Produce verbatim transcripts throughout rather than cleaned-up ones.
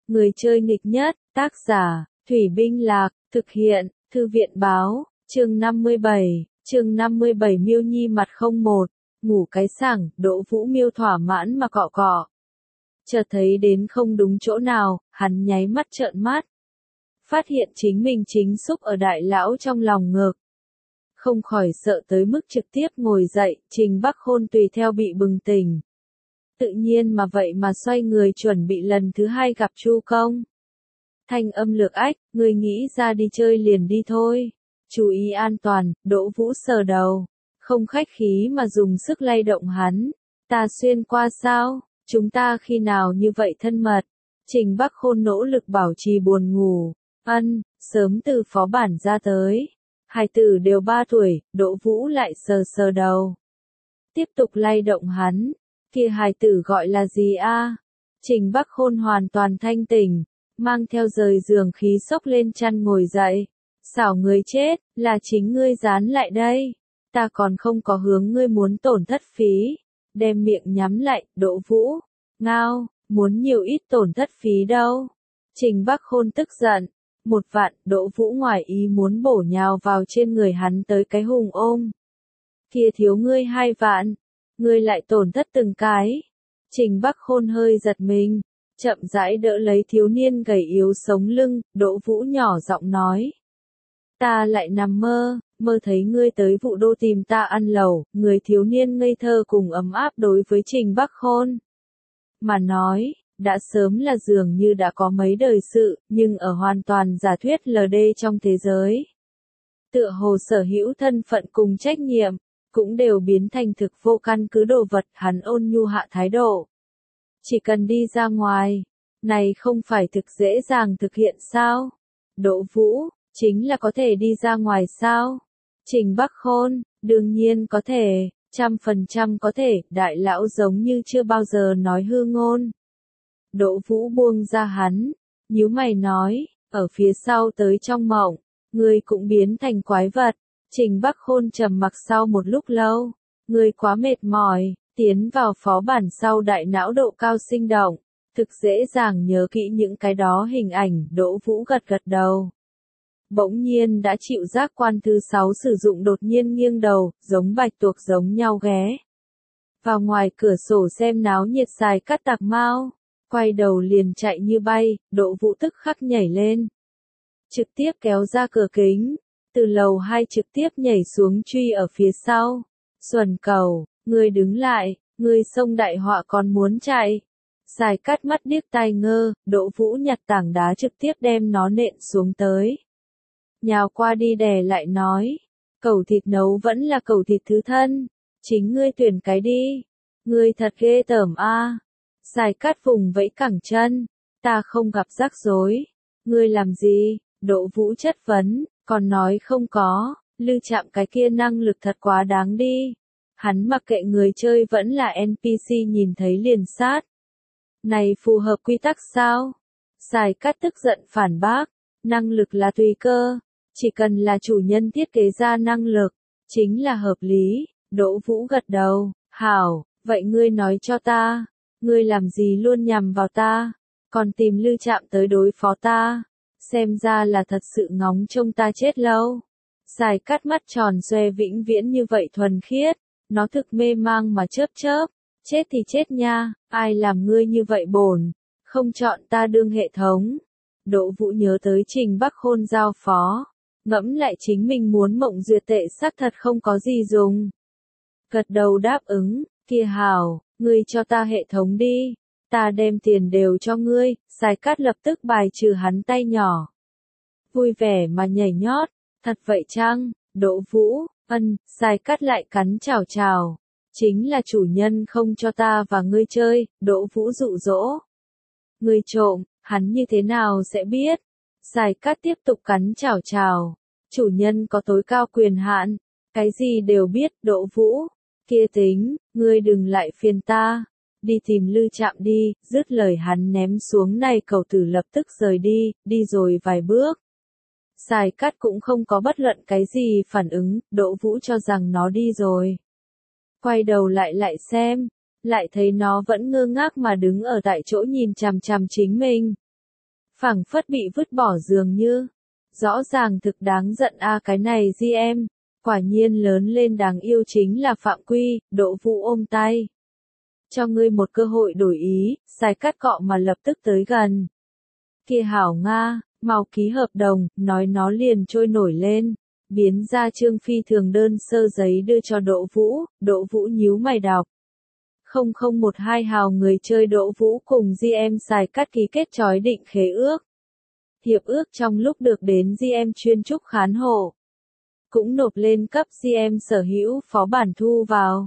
Người chơi nghịch nhất, tác giả, Thủy Binh Lạc, thực hiện, Thư viện Báo, chương năm mươi bảy, chương năm mươi bảy Miêu Nhi mặt không một, ngủ cái sảng, Đỗ Vũ Miêu thỏa mãn mà cọ cọ. Chợt thấy đến không đúng chỗ nào, hắn nháy mắt trợn mắt. Phát hiện chính mình chính xúc ở đại lão trong lòng ngực. Không khỏi sợ tới mức trực tiếp ngồi dậy, Trình Bắc Khôn tùy theo bị bừng tỉnh. Tự nhiên mà vậy mà xoay người chuẩn bị lần thứ hai gặp Chu Công. Thanh âm lược ách, người nghĩ ra đi chơi liền đi thôi. Chú ý an toàn, Đỗ Vũ sờ đầu. Không khách khí mà dùng sức lay động hắn. Ta xuyên qua sao? Chúng ta khi nào như vậy thân mật? Trình Bắc Khôn nỗ lực bảo trì buồn ngủ. Ân, sớm từ phó bản ra tới. Hai tử đều ba tuổi, Đỗ Vũ lại sờ sờ đầu. Tiếp tục lay động hắn. Kia hài tử gọi là gì a? Trình Bắc Khôn hoàn toàn thanh tỉnh, mang theo rời giường khí sốc lên chăn ngồi dậy. Xảo người chết, là chính ngươi dán lại đây. Ta còn không có hướng ngươi muốn tổn thất phí. Đem miệng nhắm lại, Đỗ Vũ. Ngao, muốn nhiều ít tổn thất phí đâu. Trình Bắc Khôn tức giận. Một vạn, Đỗ Vũ ngoài ý muốn bổ nhào vào trên người hắn tới cái hùng ôm. Kia thiếu ngươi hai vạn. Ngươi lại tổn thất từng cái. Trình Bắc Khôn hơi giật mình, chậm rãi đỡ lấy thiếu niên gầy yếu sống lưng, Đỗ Vũ nhỏ giọng nói. Ta lại nằm mơ, mơ thấy ngươi tới Vũ Đô tìm ta ăn lẩu, người thiếu niên ngây thơ cùng ấm áp đối với Trình Bắc Khôn. Mà nói, đã sớm là dường như đã có mấy đời sự, nhưng ở hoàn toàn giả thuyết lờ đê trong thế giới. Tựa hồ sở hữu thân phận cùng trách nhiệm. Cũng đều biến thành thực vô căn cứ đồ vật, hắn ôn nhu hạ thái độ. Chỉ cần đi ra ngoài, này không phải thực dễ dàng thực hiện sao? Đỗ Vũ, chính là có thể đi ra ngoài sao? Trình Bắc Khôn, đương nhiên có thể, trăm phần trăm có thể, đại lão giống như chưa bao giờ nói hư ngôn. Đỗ Vũ buông ra hắn, nhíu mày nói, ở phía sau tới trong mộng, người cũng biến thành quái vật. Trình Bắc Khôn trầm mặc sau một lúc lâu, người quá mệt mỏi, tiến vào phó bản sau đại não độ cao sinh động, thực dễ dàng nhớ kỹ những cái đó hình ảnh, Đỗ Vũ gật gật đầu. Bỗng nhiên đã chịu giác quan thứ sáu sử dụng đột nhiên nghiêng đầu, giống bạch tuộc giống nhau ghé. Vào ngoài cửa sổ xem náo nhiệt xài cắt tạc mau, quay đầu liền chạy như bay, Đỗ Vũ tức khắc nhảy lên. Trực tiếp kéo ra cửa kính. Từ lầu hai trực tiếp nhảy xuống truy ở phía sau. Xuân Cầu, ngươi đứng lại, ngươi xông đại họa còn muốn chạy. Dài cắt mắt điếc tai ngơ, Đỗ Vũ nhặt tảng đá trực tiếp đem nó nện xuống tới. Nhào qua đi đè lại nói, cẩu thịt nấu vẫn là cẩu thịt thứ thân, chính ngươi tuyển cái đi. Ngươi thật ghê tởm a. Dài cắt vùng vẫy cẳng chân, ta không gặp rắc rối. Ngươi làm gì? Đỗ Vũ chất vấn. Còn nói không có, Lư Trạm cái kia năng lực thật quá đáng đi. Hắn mặc kệ người chơi vẫn là en pê xê nhìn thấy liền sát. Này phù hợp quy tắc sao? Xài cắt tức giận phản bác, năng lực là tùy cơ, chỉ cần là chủ nhân thiết kế ra năng lực, chính là hợp lý. Đỗ Vũ gật đầu, hảo, vậy ngươi nói cho ta, ngươi làm gì luôn nhằm vào ta, còn tìm Lư Trạm tới đối phó ta. Xem ra là thật sự ngóng trông ta chết lâu. Dài cắt mắt tròn xoe vĩnh viễn như vậy thuần khiết, nó thực mê mang mà chớp chớp, chết thì chết nha, ai làm ngươi như vậy bổn, không chọn ta đương hệ thống. Đỗ Vũ nhớ tới Trình Bắc Khôn giao phó, ngẫm lại chính mình muốn mộng duyệt tệ xác thật không có gì dùng. Gật đầu đáp ứng, kia hảo, ngươi cho ta hệ thống đi. Ta đem tiền đều cho ngươi, Dài cắt lập tức bài trừ hắn tay nhỏ. Vui vẻ mà nhảy nhót, thật vậy chăng, Đỗ Vũ, ân, Dài cắt lại cắn chào chào. Chính là chủ nhân không cho ta và ngươi chơi, Đỗ Vũ dụ dỗ. Ngươi trộm, hắn như thế nào sẽ biết? Dài cắt tiếp tục cắn chào chào. Chủ nhân có tối cao quyền hạn, cái gì đều biết, Đỗ Vũ. Kia tính, ngươi đừng lại phiền ta. Đi tìm Lư Trạm đi, dứt lời hắn ném xuống này cầu tử lập tức rời đi, đi rồi vài bước. Dài cắt cũng không có bất luận cái gì phản ứng, Đỗ Vũ cho rằng nó đi rồi. Quay đầu lại lại xem, lại thấy nó vẫn ngơ ngác mà đứng ở tại chỗ nhìn chằm chằm chính mình. phảng phất bị vứt bỏ dường như. Rõ ràng thực đáng giận a à, cái này di em, quả nhiên lớn lên đáng yêu chính là Phạm Quy, Đỗ Vũ ôm tay. Cho ngươi một cơ hội đổi ý, Sài Cát cọ mà lập tức tới gần. Kia hảo Nga, mau ký hợp đồng, nói nó liền trôi nổi lên, biến ra trương phi thường đơn sơ giấy đưa cho Đỗ Vũ, Đỗ Vũ nhíu mày đọc. không không một hai hào người chơi Đỗ Vũ cùng giê em Sài Cát ký kết chói định khế ước. Hiệp ước trong lúc được đến giê em chuyên trúc khán hộ. Cũng nộp lên cấp giê em sở hữu phó bản thu vào.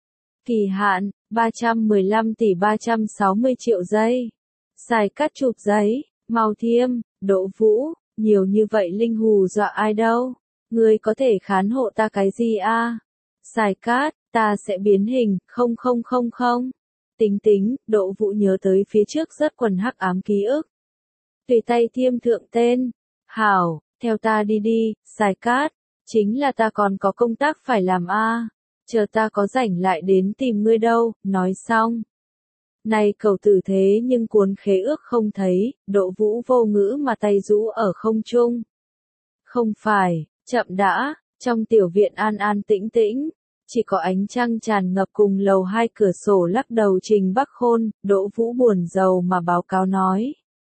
Kỳ hạn, ba trăm mười lăm tỷ ba trăm sáu mươi triệu giây. Sài Cát chụp giấy, mau thiêm, Đỗ Vũ, nhiều như vậy linh hù dọa ai đâu. Ngươi có thể khán hộ ta cái gì a? À? Sài Cát, ta sẽ biến hình, không không không không. Tính tính, Đỗ Vũ nhớ tới phía trước rất quần hắc ám ký ức. Tùy tay thiêm thượng tên. Hảo, theo ta đi đi, Sài Cát. Chính là ta còn có công tác phải làm a. À. Chờ ta có rảnh lại đến tìm ngươi đâu, nói xong. Này cầu tử thế nhưng cuốn khế ước không thấy, Đỗ Vũ vô ngữ mà tay rũ ở không trung. Không phải, chậm đã, trong tiểu viện an an tĩnh tĩnh, chỉ có ánh trăng tràn ngập cùng lầu hai cửa sổ lắc đầu Trình Bắc Khôn, Đỗ Vũ buồn rầu mà báo cáo nói.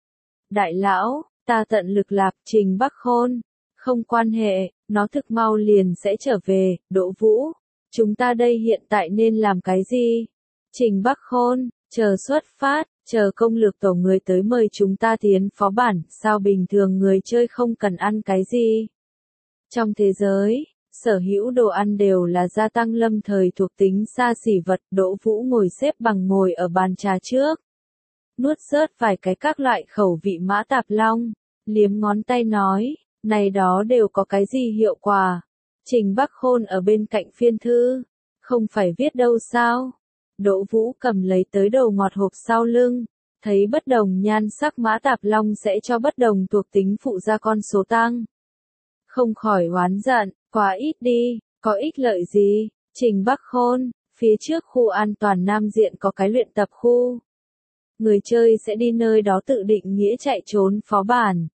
Đại lão, ta tận lực lạc Trình Bắc Khôn, không quan hệ, nó thực mau liền sẽ trở về, Đỗ Vũ, chúng ta đây hiện tại nên làm cái gì? Trình Bắc Khôn, chờ xuất phát, chờ công lược tổ người tới mời chúng ta tiến phó bản, sao bình thường người chơi không cần ăn cái gì? Trong thế giới, sở hữu đồ ăn đều là gia tăng lâm thời thuộc tính xa xỉ vật, Đỗ Vũ ngồi xếp bằng ngồi ở bàn trà trước. Nuốt rớt vài cái các loại khẩu vị mã tạp long, liếm ngón tay nói, này đó đều có cái gì hiệu quả? Trình Bắc Khôn ở bên cạnh phiên thư, không phải viết đâu sao? Đỗ Vũ cầm lấy tới đầu ngọt hộp sau lưng, thấy bất đồng nhan sắc mã tạp long sẽ cho bất đồng thuộc tính phụ ra con số tăng. Không khỏi oán giận, quá ít đi, có ích lợi gì? Trình Bắc Khôn, phía trước khu an toàn Nam Diện có cái luyện tập khu. Người chơi sẽ đi nơi đó tự định nghĩa chạy trốn phó bản.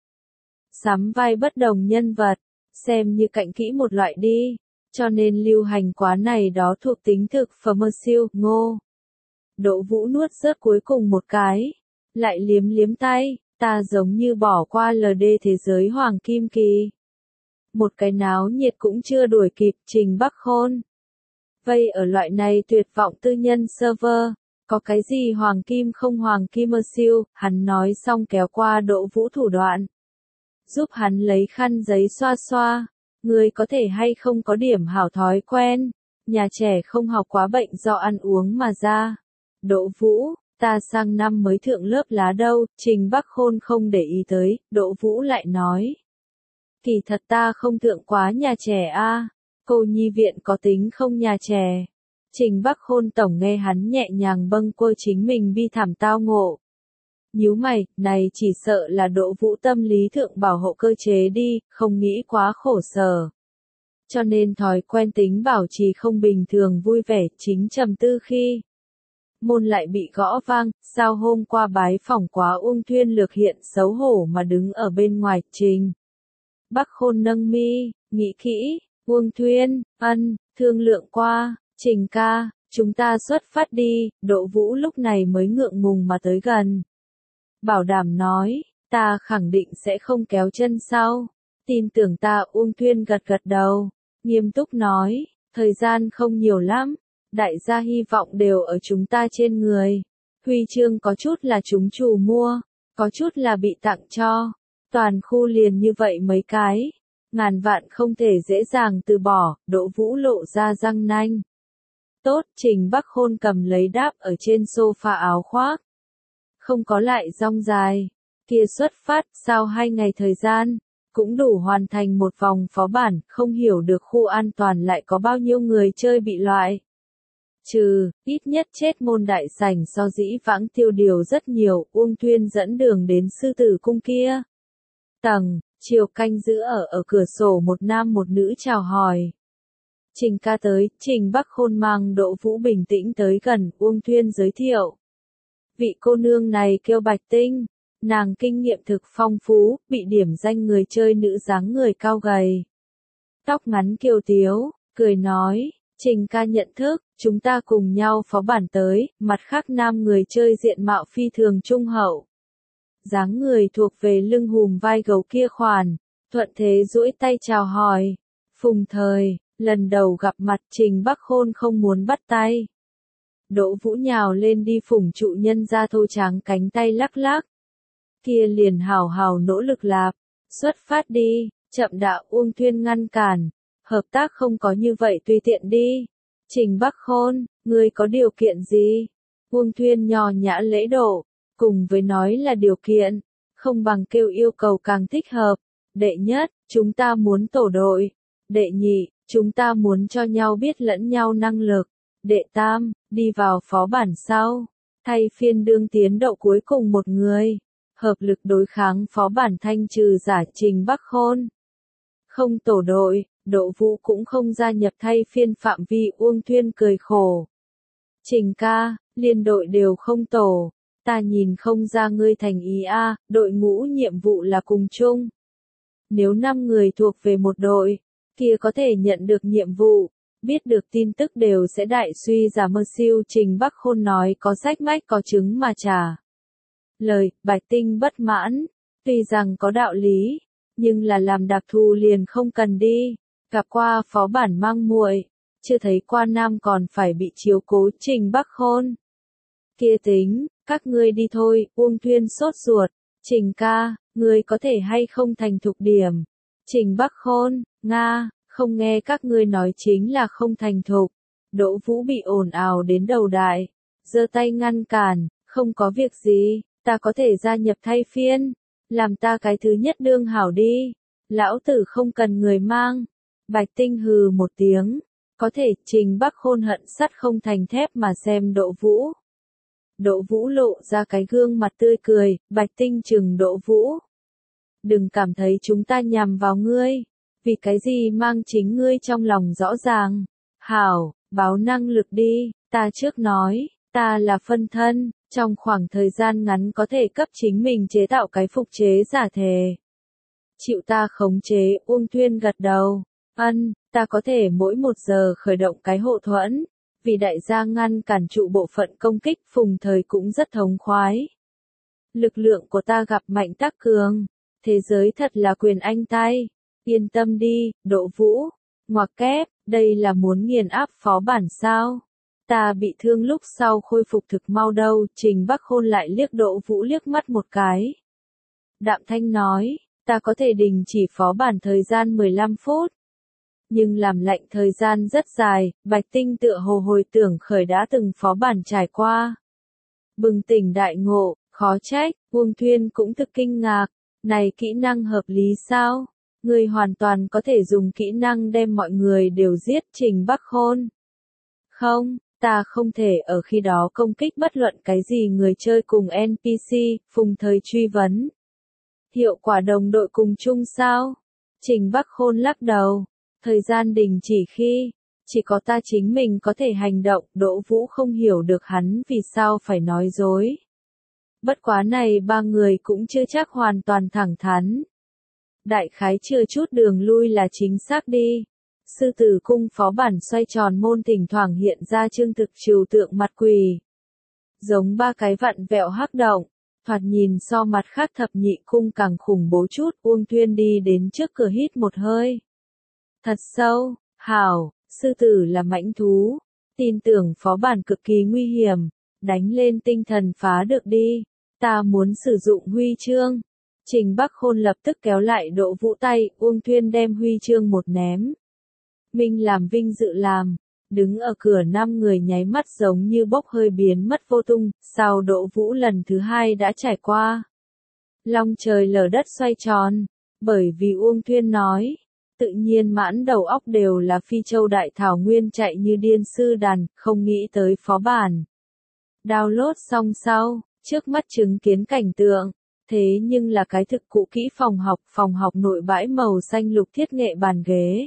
Sắm vai bất đồng nhân vật, xem như cạnh kỹ một loại đi, cho nên lưu hành quá này đó thuộc tính thực pharmaceutical, ngô. Đỗ Vũ nuốt rớt cuối cùng một cái, lại liếm liếm tay, ta giống như bỏ qua lờ đê thế giới Hoàng Kim Kỳ. Một cái náo nhiệt cũng chưa đuổi kịp Trình Bắc Khôn. Vây ở loại này tuyệt vọng tư nhân server, có cái gì Hoàng Kim không Hoàng Kim mơ siêu, hắn nói xong kéo qua Đỗ Vũ thủ đoạn. Giúp hắn lấy khăn giấy xoa xoa, người có thể hay không có điểm hảo thói quen, nhà trẻ không học quá bệnh do ăn uống mà ra. Đỗ Vũ, ta sang năm mới thượng lớp lá đâu, Trình Bắc Khôn không để ý tới, Đỗ Vũ lại nói. Kỳ thật ta không thượng quá nhà trẻ a, à. Cô nhi viện có tính không nhà trẻ. Trình Bắc Khôn tổng nghe hắn nhẹ nhàng bâng quơ chính mình bi thảm tao ngộ. Nhíu mày, này chỉ sợ là Đỗ Vũ tâm lý thượng bảo hộ cơ chế đi, không nghĩ quá khổ sở. Cho nên thói quen tính bảo trì không bình thường vui vẻ, chính trầm tư khi. Môn lại bị gõ vang, sao hôm qua bái phỏng quá Uông Thuyên Lược hiện xấu hổ mà đứng ở bên ngoài, Trình. Bắc Khôn nâng mi, nghĩ kỹ, Uông Thuyên, ân, thương lượng qua, Trình ca, chúng ta xuất phát đi, Đỗ Vũ lúc này mới ngượng ngùng mà tới gần. Bảo đảm nói, ta khẳng định sẽ không kéo chân sau, tin tưởng ta Uông Thuyên gật gật đầu, nghiêm túc nói, thời gian không nhiều lắm, đại gia hy vọng đều ở chúng ta trên người, huy chương có chút là chúng chủ mua, có chút là bị tặng cho, toàn khu liền như vậy mấy cái, ngàn vạn không thể dễ dàng từ bỏ, Đỗ Vũ lộ ra răng nanh. Tốt, Trình Bắc Khôn cầm lấy đáp ở trên sofa áo khoác. Không có lại rong dài, kia xuất phát sau hai ngày thời gian, cũng đủ hoàn thành một vòng phó bản, không hiểu được khu an toàn lại có bao nhiêu người chơi bị loại. Trừ, ít nhất chết môn đại sảnh so dĩ vãng tiêu điều rất nhiều, Uông Thuyên dẫn đường đến sư tử cung kia. Tầng, chiều canh giữ ở ở cửa sổ một nam một nữ chào hỏi. Trình ca tới, Trình Bắc Khôn mang Đỗ Vũ bình tĩnh tới gần, Uông Thuyên giới thiệu. Vị cô nương này kêu Bạch Tinh, Nàng kinh nghiệm thực phong phú, bị điểm danh người chơi nữ dáng người cao gầy. Tóc ngắn kiều tiếu, cười nói, Trình ca nhận thức, chúng ta cùng nhau phó bản tới, mặt khác nam người chơi diện mạo phi thường trung hậu. Dáng người thuộc về lưng hùm vai gấu kia khoản, thuận thế duỗi tay chào hỏi. Phùng thời, lần đầu gặp mặt Trình Bắc Khôn không muốn bắt tay. Đỗ Vũ nhào lên đi phủng trụ nhân ra thô tráng cánh tay lắc lắc. Kia liền hào hào nỗ lực lạp, xuất phát đi, chậm đạo Uông Thuyên ngăn cản, hợp tác không có như vậy tùy tiện đi. Trình Bắc Khôn, ngươi có điều kiện gì? Uông Thuyên nhò nhã lễ độ, cùng với nói là điều kiện, không bằng kêu yêu cầu càng thích hợp. Đệ nhất, chúng ta muốn tổ đội. Đệ nhị, chúng ta muốn cho nhau biết lẫn nhau năng lực. Đệ tam, đi vào phó bản sau, thay phiên đương tiến độ cuối cùng một người, hợp lực đối kháng phó bản thanh trừ giả Trình Bắc Khôn. Không tổ đội, Đỗ Vũ cũng không gia nhập thay phiên phạm vi. Uông Thuyên cười khổ. Trình ca, liên đội đều không tổ, ta nhìn không ra ngươi thành ý a, đội ngũ nhiệm vụ là cùng chung. Nếu năm người thuộc về một đội, kia có thể nhận được nhiệm vụ, biết được tin tức đều sẽ đại suy giả mơ siêu. Trình Bắc Khôn nói có sách mách có chứng mà trả lời. Bạch Tinh bất mãn, tuy rằng có đạo lý, nhưng là làm đặc thù liền không cần đi. Gặp qua phó bản mang muội, chưa thấy qua nam còn phải bị chiếu cố. Trình Bắc Khôn, kia tính, các ngươi đi thôi. Uông Thuyên sốt ruột, Trình ca, ngươi có thể hay không thành thục điểm? Trình Bắc Khôn, nga, không nghe các ngươi nói chính là không thành thục. Đỗ Vũ bị ồn ào đến đầu đại, giơ tay ngăn cản, không có việc gì, ta có thể gia nhập thay phiên, làm ta cái thứ nhất đương hảo đi, lão tử không cần người mang. Bạch Tinh hừ một tiếng, có thể. Trình Bắc Khôn hận sắt không thành thép mà xem Đỗ Vũ. Đỗ Vũ lộ ra cái gương mặt tươi cười. Bạch Tinh trừng Đỗ Vũ, đừng cảm thấy chúng ta nhằm vào ngươi, vì cái gì mang chính ngươi trong lòng rõ ràng. Hảo, báo năng lực đi, ta trước nói, ta là phân thân, trong khoảng thời gian ngắn có thể cấp chính mình chế tạo cái phục chế giả thể. Chịu ta khống chế. Uông Thuyên gật đầu, ân, ta có thể mỗi một giờ khởi động cái hộ thuẫn, vì đại gia ngăn cản trụ bộ phận công kích. Phùng thời cũng rất thống khoái. Lực lượng của ta gặp mạnh tác cường, thế giới thật là quyền anh tay. Yên tâm đi, Đỗ Vũ. Ngoặc kép, đây là muốn nghiền áp phó bản sao? Ta bị thương lúc sau khôi phục thực mau đâu. Trình Bắc Khôn lại liếc Đỗ Vũ liếc mắt một cái. Đạm thanh nói, ta có thể đình chỉ phó bản thời gian mười lăm phút. Nhưng làm lạnh thời gian rất dài. Bạch Tinh tựa hồ hồi tưởng khởi đã từng phó bản trải qua. Bừng tỉnh đại ngộ, khó trách. Uông Thuyên cũng thực kinh ngạc. Này kỹ năng hợp lý sao? Ngươi hoàn toàn có thể dùng kỹ năng đem mọi người đều giết. Trình Bắc Khôn, không, ta không thể ở khi đó công kích bất luận cái gì người chơi cùng en pê xê. Phùng thời truy vấn, hiệu quả đồng đội cùng chung sao? Trình Bắc Khôn lắc đầu, thời gian đình chỉ khi, chỉ có ta chính mình có thể hành động. Đỗ Vũ không hiểu được hắn vì sao phải nói dối. Bất quá này ba người cũng chưa chắc hoàn toàn thẳng thắn. Đại khái chưa chút đường lui là chính xác đi. Sư tử cung phó bản xoay tròn môn thỉnh thoảng hiện ra trương thực trừu tượng mặt quỷ. Giống ba cái vặn vẹo hắc động, thoạt nhìn so mặt khác thập nhị cung càng khủng bố chút. Uông Thuyên đi đến trước cửa hít một hơi thật sâu, hảo, sư tử là mãnh thú, tin tưởng phó bản cực kỳ nguy hiểm, đánh lên tinh thần phá được đi, ta muốn sử dụng huy chương. Trình Bắc Khôn lập tức kéo lại Đỗ Vũ tay. Uông Thuyên đem huy chương một ném. Minh làm vinh dự làm, đứng ở cửa năm người nháy mắt giống như bốc hơi biến mất vô tung. Sau Đỗ Vũ lần thứ hai đã trải qua long trời lở đất xoay tròn, bởi vì Uông Thuyên nói, tự nhiên mãn đầu óc đều là Phi Châu Đại Thảo Nguyên chạy như điên sư đàn, không nghĩ tới phó bản. Download xong sau, trước mắt chứng kiến cảnh tượng, thế nhưng là cái thực cụ kỹ phòng học, phòng học nội bãi màu xanh lục thiết nghệ bàn ghế.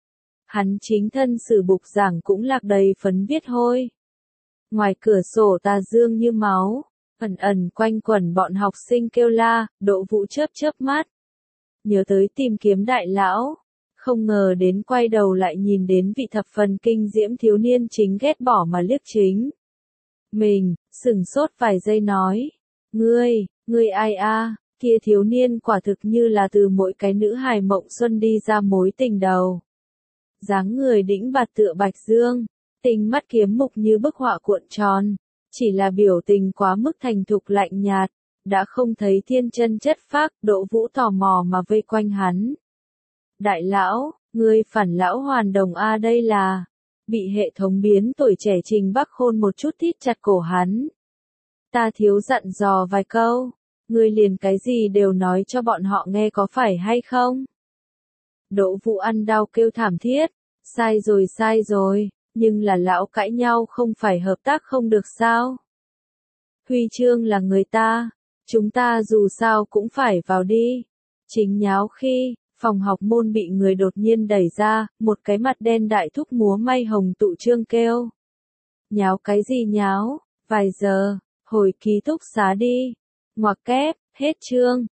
Hắn chính thân sử bục giảng cũng lạc đầy phấn viết hôi. Ngoài cửa sổ tà dương như máu, Ẩn ẩn quanh quẩn bọn học sinh kêu la, Đỗ Vũ chớp chớp mắt. Nhớ tới tìm kiếm đại lão. Không ngờ đến quay đầu lại nhìn đến vị thập phần kinh diễm thiếu niên chính ghét bỏ mà liếc chính. Mình, sửng sốt vài giây nói. Ngươi, ngươi ai a? Kia thiếu niên quả thực như là từ mỗi cái nữ hài mộng xuân đi ra mối tình đầu. Dáng người đĩnh bạt tựa bạch dương, tinh mắt kiếm mục như bức họa cuộn tròn, chỉ là biểu tình quá mức thành thục lạnh nhạt, đã không thấy thiên chân chất phác. Đỗ Vũ tò mò mà vây quanh hắn. Đại lão, ngươi phản lão hoàn đồng a đây là, bị hệ thống biến tuổi trẻ Trình Bắc Khôn một chút thít chặt cổ hắn. Ta thiếu dặn dò vài câu, ngươi liền cái gì đều nói cho bọn họ nghe có phải hay không? Đỗ Vũ ăn đau kêu thảm thiết, sai rồi sai rồi, nhưng là lão cãi nhau không phải hợp tác không được sao? Huy chương là người ta, chúng ta dù sao cũng phải vào đi. Chính nháo khi, phòng học môn bị người đột nhiên đẩy ra, một cái mặt đen đại thúc múa may hồng tụ trương kêu. Nháo cái gì nháo, vài giờ, hồi ký túc xá đi. Ngoặc kép, hết chương.